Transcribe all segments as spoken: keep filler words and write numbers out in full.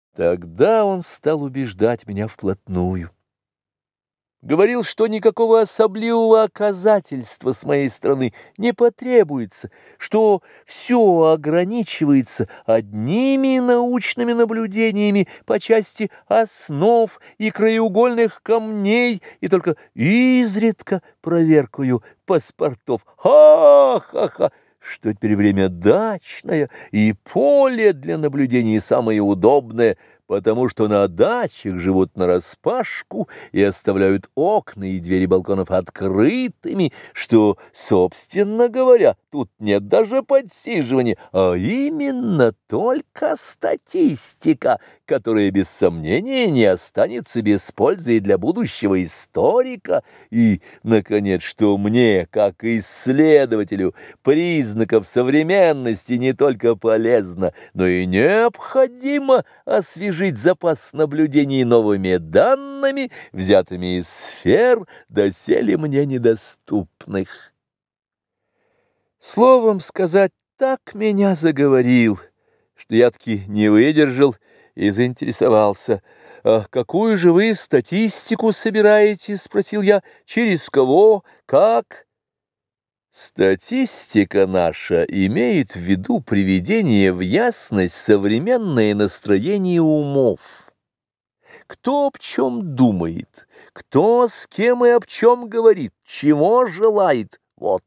Тогда он стал убеждать меня вплотную. Говорил, что никакого особливого оказательства с моей стороны не потребуется, что все ограничивается одними научными наблюдениями по части основ и краеугольных камней и только изредка проверкою паспортов. Ха-ха-ха! Что теперь время дачное, и поле для наблюдений самое удобное, потому что на дачах живут нараспашку и оставляют окна и двери балконов открытыми, что, собственно говоря, тут нет даже подсиживания, а именно только статистика, которая, без сомнения, не останется без пользы и для будущего историка, и, наконец, что мне, как исследователю, признаков современности не только полезно, но и необходимо освежить жить запас наблюдений новыми данными, взятыми из сфер, доселе мне недоступных. Словом сказать, так меня заговорил, что я-таки не выдержал и заинтересовался. «А какую же вы статистику собираете?» — спросил я. «Через кого? Как?» Статистика наша имеет в виду приведение в ясность современное настроение умов. Кто об чем думает, кто с кем и об чем говорит, чего желает, вот.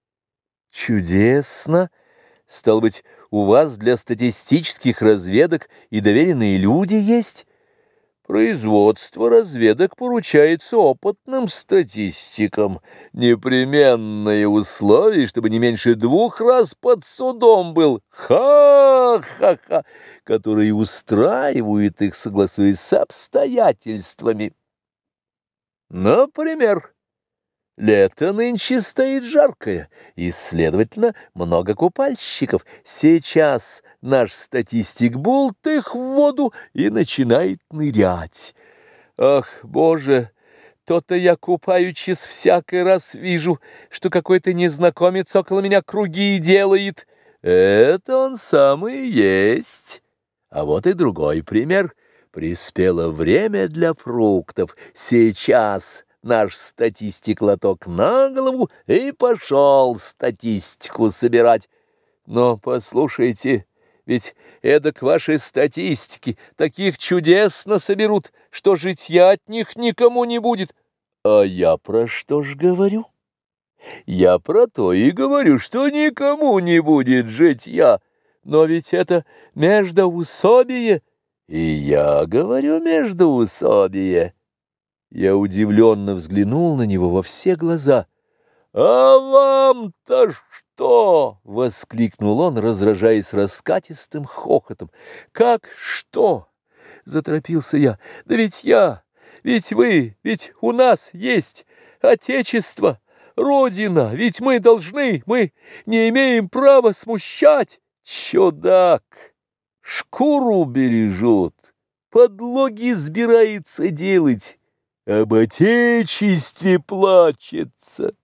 Чудесно! Стало быть, у вас для статистических разведок и доверенные люди есть? Производство разведок поручается опытным статистикам. Непременное условие, чтобы не меньше двух раз под судом был. Ха-ха-ха! Которые устраивают их, согласуясь с обстоятельствами. Например, лето нынче стоит жаркое, и, следовательно, много купальщиков. Сейчас наш статистик бултых в воду и начинает нырять. Ах, Боже, то-то я, купаючись, всякий раз вижу, что какой-то незнакомец около меня круги делает. Это он самый есть. А вот и другой пример. Приспело время для фруктов. Сейчас наш статистик лоток на голову и пошел статистику собирать. Но послушайте, ведь эдак ваши статистики таких чудесно соберут, что житья от них никому не будет. А я про что ж говорю? Я про то и говорю, что никому не будет житья. Но ведь это междоусобие, и я говорю междоусобие. Я удивленно взглянул на него во все глаза. «А вам-то что?» — воскликнул он, разражаясь раскатистым хохотом. «Как что?» — заторопился я. «Да ведь я, ведь вы, ведь у нас есть Отечество, Родина, ведь мы должны, мы не имеем права смущать. Чудак! Шкуру бережет, подлоги сбирается делать». Об Отечестве плачется.